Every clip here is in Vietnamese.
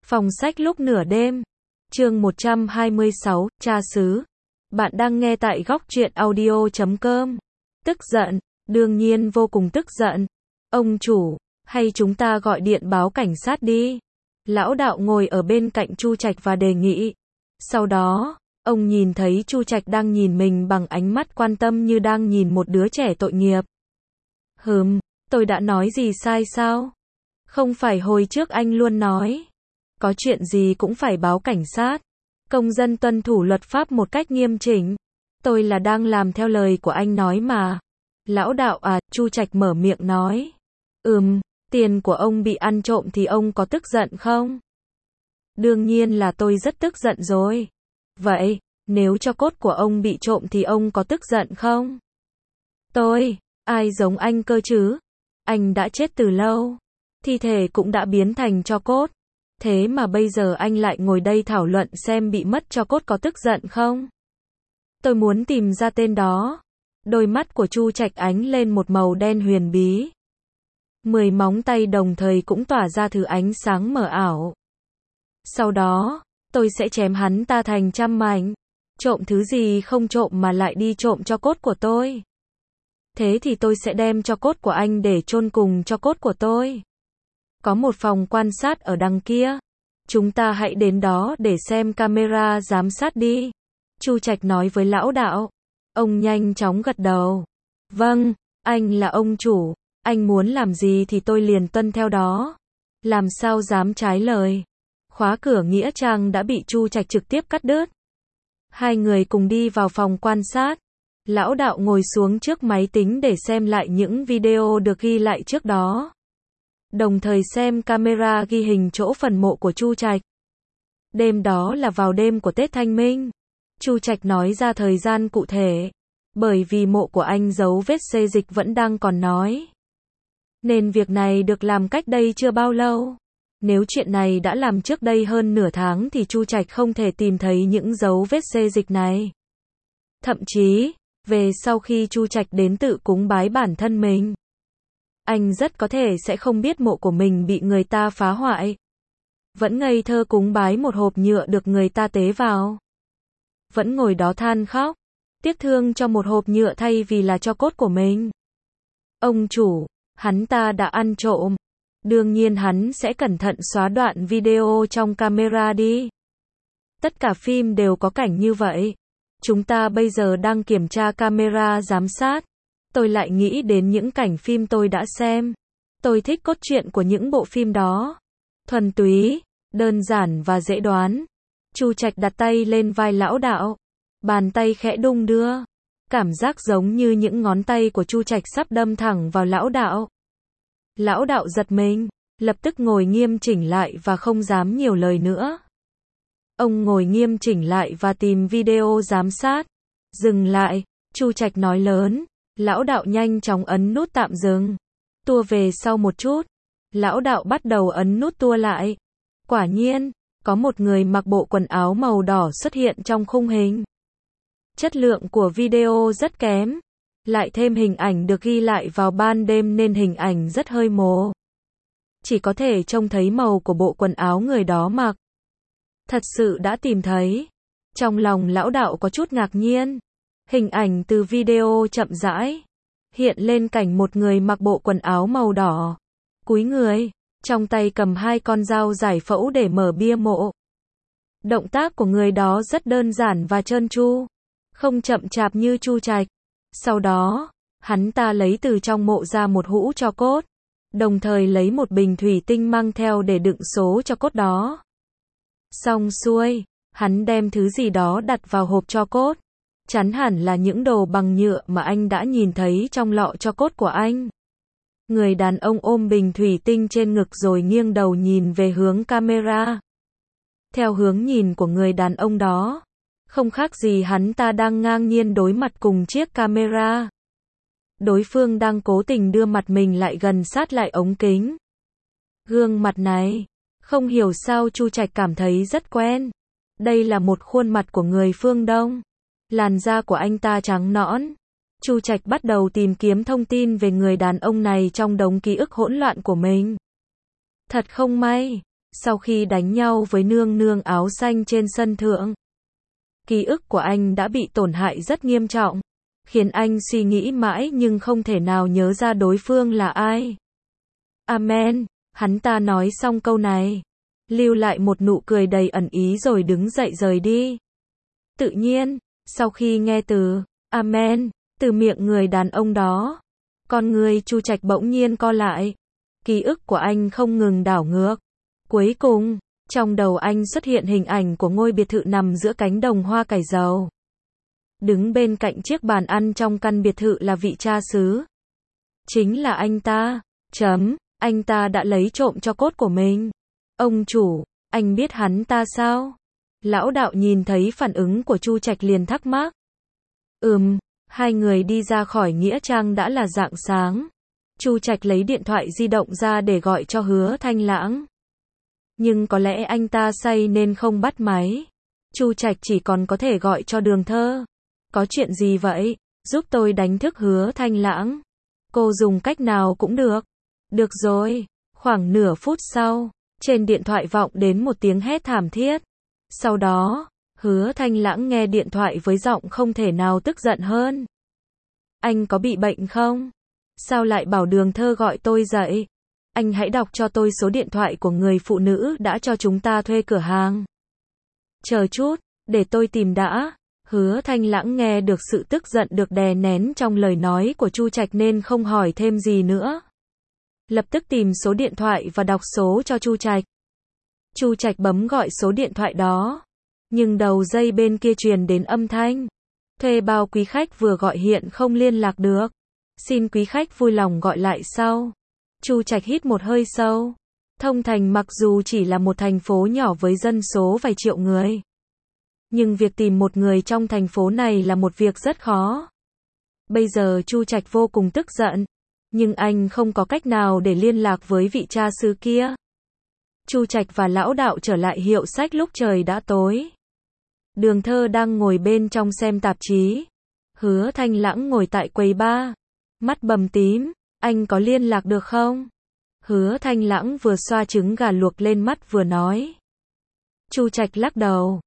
Phòng sách lúc nửa đêm. Chương 126, Cha xứ. Bạn đang nghe tại góc truyện audio.com. Tức giận, đương nhiên vô cùng tức giận. Ông chủ, hay chúng ta gọi điện báo cảnh sát đi. Lão đạo ngồi ở bên cạnh Chu Trạch và đề nghị. Sau đó, ông nhìn thấy Chu Trạch đang nhìn mình bằng ánh mắt quan tâm như đang nhìn một đứa trẻ tội nghiệp. Tôi đã nói gì sai sao? Không phải hồi trước anh luôn nói, có chuyện gì cũng phải báo cảnh sát. Công dân tuân thủ luật pháp một cách nghiêm chỉnh. Tôi là đang làm theo lời của anh nói mà. Lão đạo à, Chu Trạch mở miệng nói. Tiền của ông bị ăn trộm thì ông có tức giận không? Đương nhiên là tôi rất tức giận rồi. Vậy, nếu cho cốt của ông bị trộm thì ông có tức giận không? Ai giống anh cơ chứ? Anh đã chết từ lâu. Thi thể cũng đã biến thành tro cốt. Thế mà bây giờ anh lại ngồi đây thảo luận xem bị mất tro cốt có tức giận không? Tôi muốn tìm ra tên đó. Đôi mắt của Chu Trạch ánh lên một màu đen huyền bí. 10 móng tay đồng thời cũng tỏa ra thứ ánh sáng mờ ảo. Sau đó, tôi sẽ chém hắn ta thành trăm mảnh. Trộm thứ gì không trộm mà lại đi trộm tro cốt của tôi. Thế thì tôi sẽ đem tro cốt của anh để chôn cùng tro cốt của tôi. Có một phòng quan sát ở đằng kia. Chúng ta hãy đến đó để xem camera giám sát đi. Chu Trạch nói với lão đạo. Ông nhanh chóng gật đầu. Vâng, anh là ông chủ. Anh muốn làm gì thì tôi liền tuân theo đó. Làm sao dám trái lời. Khóa cửa nghĩa trang đã bị Chu Trạch trực tiếp cắt đứt. Hai người cùng đi vào phòng quan sát. Lão đạo ngồi xuống trước máy tính để xem lại những video được ghi lại trước đó. Đồng thời xem camera ghi hình chỗ phần mộ của Chu Trạch. Đêm đó là vào đêm của Tết Thanh Minh. Chu Trạch nói ra thời gian cụ thể. Bởi vì mộ của anh dấu vết xê dịch vẫn đang còn nói. Nên việc này được làm cách đây chưa bao lâu. Nếu chuyện này đã làm trước đây hơn nửa tháng thì Chu Trạch không thể tìm thấy những dấu vết xê dịch này. Thậm chí, về sau khi Chu Trạch đến tự cúng bái bản thân mình, anh rất có thể sẽ không biết mộ của mình bị người ta phá hoại. Vẫn ngây thơ cúng bái một hộp nhựa được người ta tế vào. Vẫn ngồi đó than khóc, tiếc thương cho một hộp nhựa thay vì là tro cốt của mình. Ông chủ, hắn ta đã ăn trộm. Đương nhiên hắn sẽ cẩn thận xóa đoạn video trong camera đi. Tất cả phim đều có cảnh như vậy. Chúng ta bây giờ đang kiểm tra camera giám sát. Tôi lại nghĩ đến những cảnh phim tôi đã xem. Tôi thích cốt truyện của những bộ phim đó. Thuần túy, đơn giản và dễ đoán. Chu Trạch đặt tay lên vai lão đạo. Bàn tay khẽ đung đưa. Cảm giác giống như những ngón tay của Chu Trạch sắp đâm thẳng vào lão đạo. Lão đạo giật mình, lập tức ngồi nghiêm chỉnh lại và không dám nhiều lời nữa. Ông ngồi nghiêm chỉnh lại và tìm video giám sát. Dừng lại, Chu Trạch nói lớn. Lão đạo nhanh chóng ấn nút tạm dừng. Tua về sau một chút. Lão đạo bắt đầu ấn nút tua lại. Quả nhiên, có một người mặc bộ quần áo màu đỏ xuất hiện trong khung hình. Chất lượng của video rất kém. Lại thêm hình ảnh được ghi lại vào ban đêm nên hình ảnh rất hơi mờ. Chỉ có thể trông thấy màu của bộ quần áo người đó mặc. Thật sự đã tìm thấy. Trong lòng lão đạo có chút ngạc nhiên. Hình ảnh từ video chậm rãi hiện lên cảnh một người mặc bộ quần áo màu đỏ, cúi người, trong tay cầm 2 con dao giải phẫu để mở bia mộ. Động tác của người đó rất đơn giản và trơn tru, không chậm chạp như Chu Trạch. Sau đó, hắn ta lấy từ trong mộ ra một hũ tro cốt, đồng thời lấy một bình thủy tinh mang theo để đựng số tro cốt đó. Xong xuôi, hắn đem thứ gì đó đặt vào hộp tro cốt. Chắn hẳn là những đồ bằng nhựa mà anh đã nhìn thấy trong lọ tro cốt của anh. Người đàn ông ôm bình thủy tinh trên ngực rồi nghiêng đầu nhìn về hướng camera. Theo hướng nhìn của người đàn ông đó, không khác gì hắn ta đang ngang nhiên đối mặt cùng chiếc camera. Đối phương đang cố tình đưa mặt mình lại gần sát lại ống kính. Gương mặt này, không hiểu sao Chu Trạch cảm thấy rất quen. Đây là một khuôn mặt của người phương Đông. Làn da của anh ta trắng nõn. Chu Trạch bắt đầu tìm kiếm thông tin về người đàn ông này trong đống ký ức hỗn loạn của mình. Thật không may, Sau khi đánh nhau với nương nương áo xanh trên sân thượng, ký ức của anh đã bị tổn hại rất nghiêm trọng, khiến anh suy nghĩ mãi nhưng không thể nào nhớ ra đối phương là ai. Amen, hắn ta nói xong câu này, lưu lại một nụ cười đầy ẩn ý rồi đứng dậy rời đi. Tự nhiên, sau khi nghe từ Amen từ miệng người đàn ông đó, con người Chu Trạch bỗng nhiên co lại. Ký ức của anh không ngừng đảo ngược. Cuối cùng, trong đầu anh xuất hiện hình ảnh của ngôi biệt thự nằm giữa cánh đồng hoa cải dầu. Đứng bên cạnh chiếc bàn ăn trong căn biệt thự là vị cha xứ. Chính là anh ta. Anh ta đã lấy trộm tro cốt của mình. Ông chủ, anh biết hắn ta sao? Lão đạo nhìn thấy phản ứng của Chu Trạch liền thắc mắc. Hai người đi ra khỏi nghĩa trang đã là rạng sáng. Chu Trạch lấy điện thoại di động ra để gọi cho Hứa Thanh Lãng. Nhưng có lẽ anh ta say nên không bắt máy. Chu Trạch chỉ còn có thể gọi cho Đường Thơ. Có chuyện gì vậy? Giúp tôi đánh thức Hứa Thanh Lãng. Cô dùng cách nào cũng được. Được rồi. Khoảng nửa phút sau, trên điện thoại vọng đến một tiếng hét thảm thiết. Sau đó, Hứa Thanh Lãng nghe điện thoại với giọng không thể nào tức giận hơn. Anh có bị bệnh không? Sao lại bảo Đường Thơ gọi tôi dậy? Anh hãy đọc cho tôi số điện thoại của người phụ nữ đã cho chúng ta thuê cửa hàng. Chờ chút, để tôi tìm đã. Hứa Thanh Lãng nghe được sự tức giận được đè nén trong lời nói của Chu Trạch nên không hỏi thêm gì nữa. Lập tức tìm số điện thoại và đọc số cho Chu Trạch. Chu Trạch bấm gọi số điện thoại đó. Nhưng đầu dây bên kia truyền đến âm thanh. Thuê bao quý khách vừa gọi hiện không liên lạc được. Xin quý khách vui lòng gọi lại sau. Chu Trạch hít một hơi sâu. Thông Thành mặc dù chỉ là một thành phố nhỏ với dân số vài triệu người, nhưng việc tìm một người trong thành phố này là một việc rất khó. Bây giờ Chu Trạch vô cùng tức giận, nhưng anh không có cách nào để liên lạc với vị cha xứ kia. Chu Trạch và lão đạo trở lại hiệu sách lúc trời đã tối. Đường Thơ đang ngồi bên trong xem tạp chí. Hứa Thanh Lãng ngồi tại quầy bar, mắt bầm tím. Anh có liên lạc được không? Hứa Thanh Lãng vừa xoa trứng gà luộc lên mắt vừa nói. Chu Trạch lắc đầu.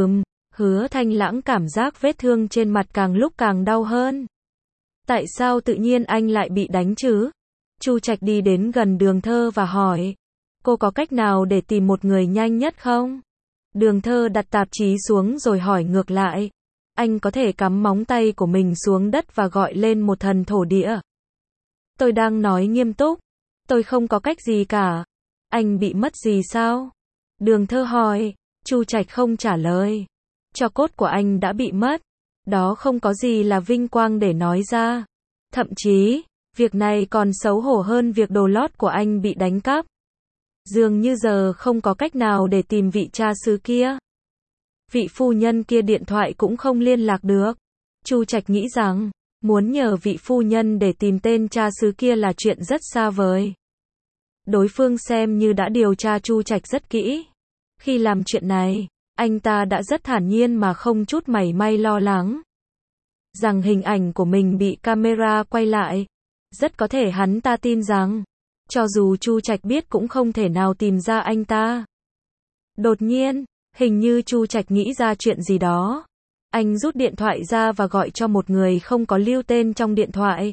Hứa Thanh Lãng cảm giác vết thương trên mặt càng lúc càng đau hơn. Tại sao tự nhiên anh lại bị đánh chứ? Chu Trạch đi đến gần Đường Thơ và hỏi. Cô có cách nào để tìm một người nhanh nhất không? Đường Thơ đặt tạp chí xuống rồi hỏi ngược lại. Anh có thể cắm móng tay của mình xuống đất và gọi lên một thần thổ địa. Tôi đang nói nghiêm túc. Tôi không có cách gì cả. Anh bị mất gì sao? Đường Thơ hỏi. Chu Trạch không trả lời. Tro cốt của anh đã bị mất. Đó không có gì là vinh quang để nói ra. Thậm chí, việc này còn xấu hổ hơn việc đồ lót của anh bị đánh cắp. Dường như giờ không có cách nào để tìm vị cha xứ kia. Vị phu nhân kia điện thoại cũng không liên lạc được. Chu Trạch nghĩ rằng, muốn nhờ vị phu nhân để tìm tên cha xứ kia là chuyện rất xa vời. Đối phương xem như đã điều tra Chu Trạch rất kỹ. Khi làm chuyện này, anh ta đã rất thản nhiên mà không chút mảy may lo lắng rằng hình ảnh của mình bị camera quay lại. Rất có thể hắn ta tin rằng, cho dù Chu Trạch biết cũng không thể nào tìm ra anh ta. Đột nhiên, hình như Chu Trạch nghĩ ra chuyện gì đó. Anh rút điện thoại ra và gọi cho một người không có lưu tên trong điện thoại.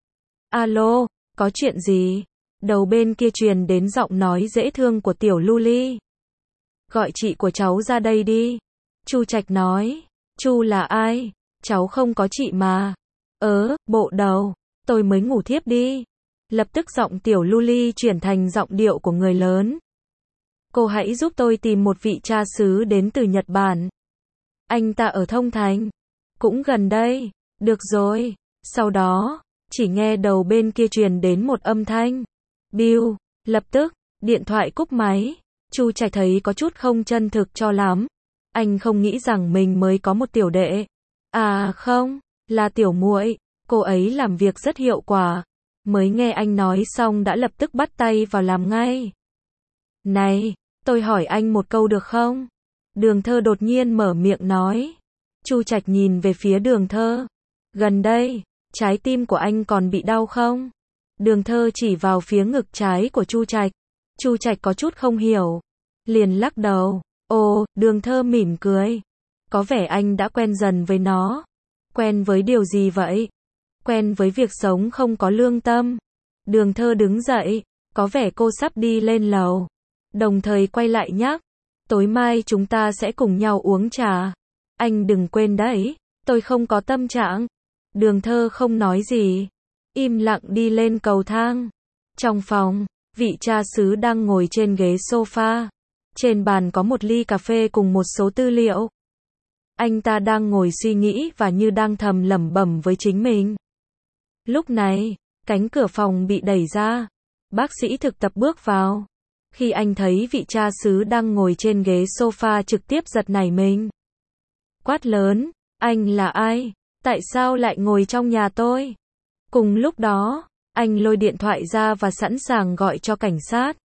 Alo, có chuyện gì? Đầu bên kia truyền đến giọng nói dễ thương của Tiểu Luli. Gọi chị của cháu ra đây đi. Chu Trạch nói. Chu là ai? Cháu không có chị mà. Bộ đầu. Tôi mới ngủ thiếp đi. Lập tức giọng Tiểu Luli chuyển thành giọng điệu của người lớn. Cô hãy giúp tôi tìm một vị cha xứ đến từ Nhật Bản. Anh ta ở Thông Thành. Cũng gần đây. Được rồi. Sau đó, chỉ nghe đầu bên kia truyền đến một âm thanh. Bill. Lập tức, điện thoại cúp máy. Chu Trạch thấy có chút không chân thực cho lắm. Anh không nghĩ rằng mình mới có một tiểu đệ. À không, là tiểu muội. Cô ấy làm việc rất hiệu quả. Mới nghe anh nói xong đã lập tức bắt tay vào làm ngay. Này, tôi hỏi anh một câu được không? Đường Thơ đột nhiên mở miệng nói. Chu Trạch nhìn về phía Đường Thơ. Gần đây, trái tim của anh còn bị đau không? Đường Thơ chỉ vào phía ngực trái của Chu Trạch. Chu Trạch có chút không hiểu. liền lắc đầu. Ồ, Đường Thơ mỉm cười. Có vẻ anh đã quen dần với nó. Quen với điều gì vậy? Quen với việc sống không có lương tâm. Đường Thơ đứng dậy, có vẻ cô sắp đi lên lầu. Đồng thời quay lại nhắc. Tối mai chúng ta sẽ cùng nhau uống trà. Anh đừng quên đấy, tôi không có tâm trạng. Đường Thơ không nói gì. Im lặng đi lên cầu thang. Trong phòng, vị cha xứ đang ngồi trên ghế sofa. Trên bàn có một ly cà phê cùng một số tư liệu. Anh ta đang ngồi suy nghĩ và như đang thầm lẩm bẩm với chính mình. Lúc này, cánh cửa phòng bị đẩy ra. Bác sĩ thực tập bước vào. Khi anh thấy vị cha xứ đang ngồi trên ghế sofa trực tiếp giật nảy mình. Quát lớn, anh là ai? Tại sao lại ngồi trong nhà tôi? Cùng lúc đó, anh lôi điện thoại ra và sẵn sàng gọi cho cảnh sát.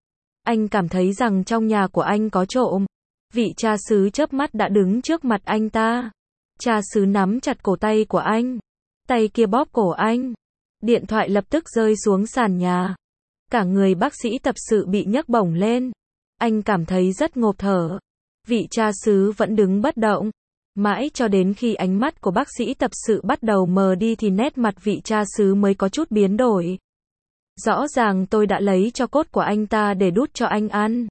Anh cảm thấy rằng trong nhà của anh có trộm. Vị cha xứ chớp mắt đã đứng trước mặt anh ta. Cha xứ nắm chặt cổ tay của anh. Tay kia bóp cổ anh. Điện thoại lập tức rơi xuống sàn nhà. Cả người bác sĩ tập sự bị nhấc bổng lên. Anh cảm thấy rất ngộp thở. Vị cha xứ vẫn đứng bất động. Mãi cho đến khi ánh mắt của bác sĩ tập sự bắt đầu mờ đi thì nét mặt vị cha xứ mới có chút biến đổi. Rõ ràng tôi đã lấy cho cốt của anh ta để đút cho anh ăn.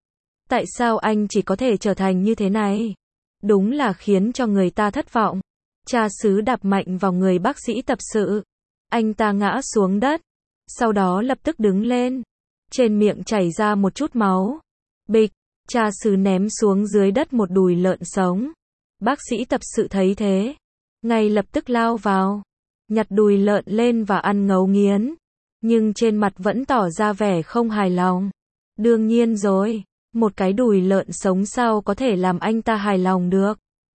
Tại sao anh chỉ có thể trở thành như thế này? Đúng là khiến cho người ta thất vọng. Cha xứ đạp mạnh vào người bác sĩ tập sự. Anh ta ngã xuống đất. Sau đó lập tức đứng lên. Trên miệng chảy ra một chút máu. Bịch, cha xứ ném xuống dưới đất một đùi lợn sống. Bác sĩ tập sự thấy thế. Ngay lập tức lao vào. Nhặt đùi lợn lên và ăn ngấu nghiến. Nhưng trên mặt vẫn tỏ ra vẻ không hài lòng. Đương nhiên rồi. Một cái đùi lợn sống sao có thể làm anh ta hài lòng được.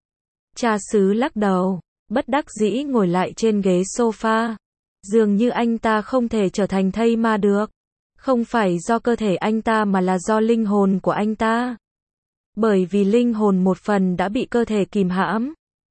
Cha xứ lắc đầu. Bất đắc dĩ ngồi lại trên ghế sofa. Dường như anh ta không thể trở thành thây ma được. Không phải do cơ thể anh ta mà là do linh hồn của anh ta. Bởi vì linh hồn một phần đã bị cơ thể kìm hãm.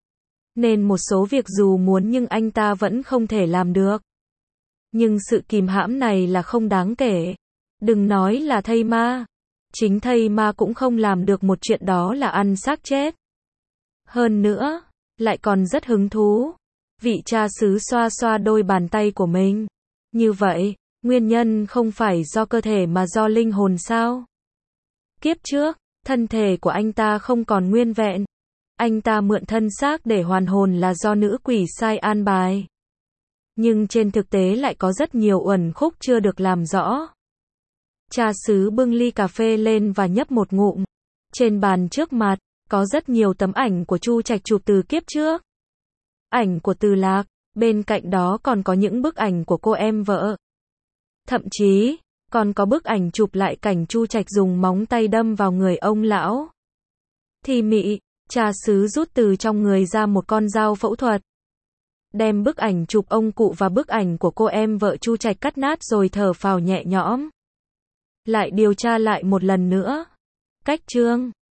Nên một số việc dù muốn nhưng anh ta vẫn không thể làm được. Nhưng sự kìm hãm này là không đáng kể. Đừng nói là thây ma. Chính thây ma cũng không làm được một chuyện đó là ăn xác chết. Hơn nữa, lại còn rất hứng thú. Vị cha xứ xoa xoa đôi bàn tay của mình. Như vậy, nguyên nhân không phải do cơ thể mà do linh hồn sao? Kiếp trước, thân thể của anh ta không còn nguyên vẹn. Anh ta mượn thân xác để hoàn hồn là do nữ quỷ sai an bài. Nhưng trên thực tế lại có rất nhiều uẩn khúc chưa được làm rõ. Cha xứ bưng ly cà phê lên và nhấp một ngụm. Trên bàn trước mặt, có rất nhiều tấm ảnh của Chu Trạch chụp từ kiếp trước. Ảnh của Từ Lạc, bên cạnh đó còn có những bức ảnh của cô em vợ. Thậm chí, còn có bức ảnh chụp lại cảnh Chu Trạch dùng móng tay đâm vào người ông lão. Thì mị, cha xứ rút từ trong người ra một con dao phẫu thuật. Đem bức ảnh chụp ông cụ và bức ảnh của cô em vợ Chu Trạch cắt nát rồi thở phào nhẹ nhõm. Lại điều tra lại một lần nữa. Cách chương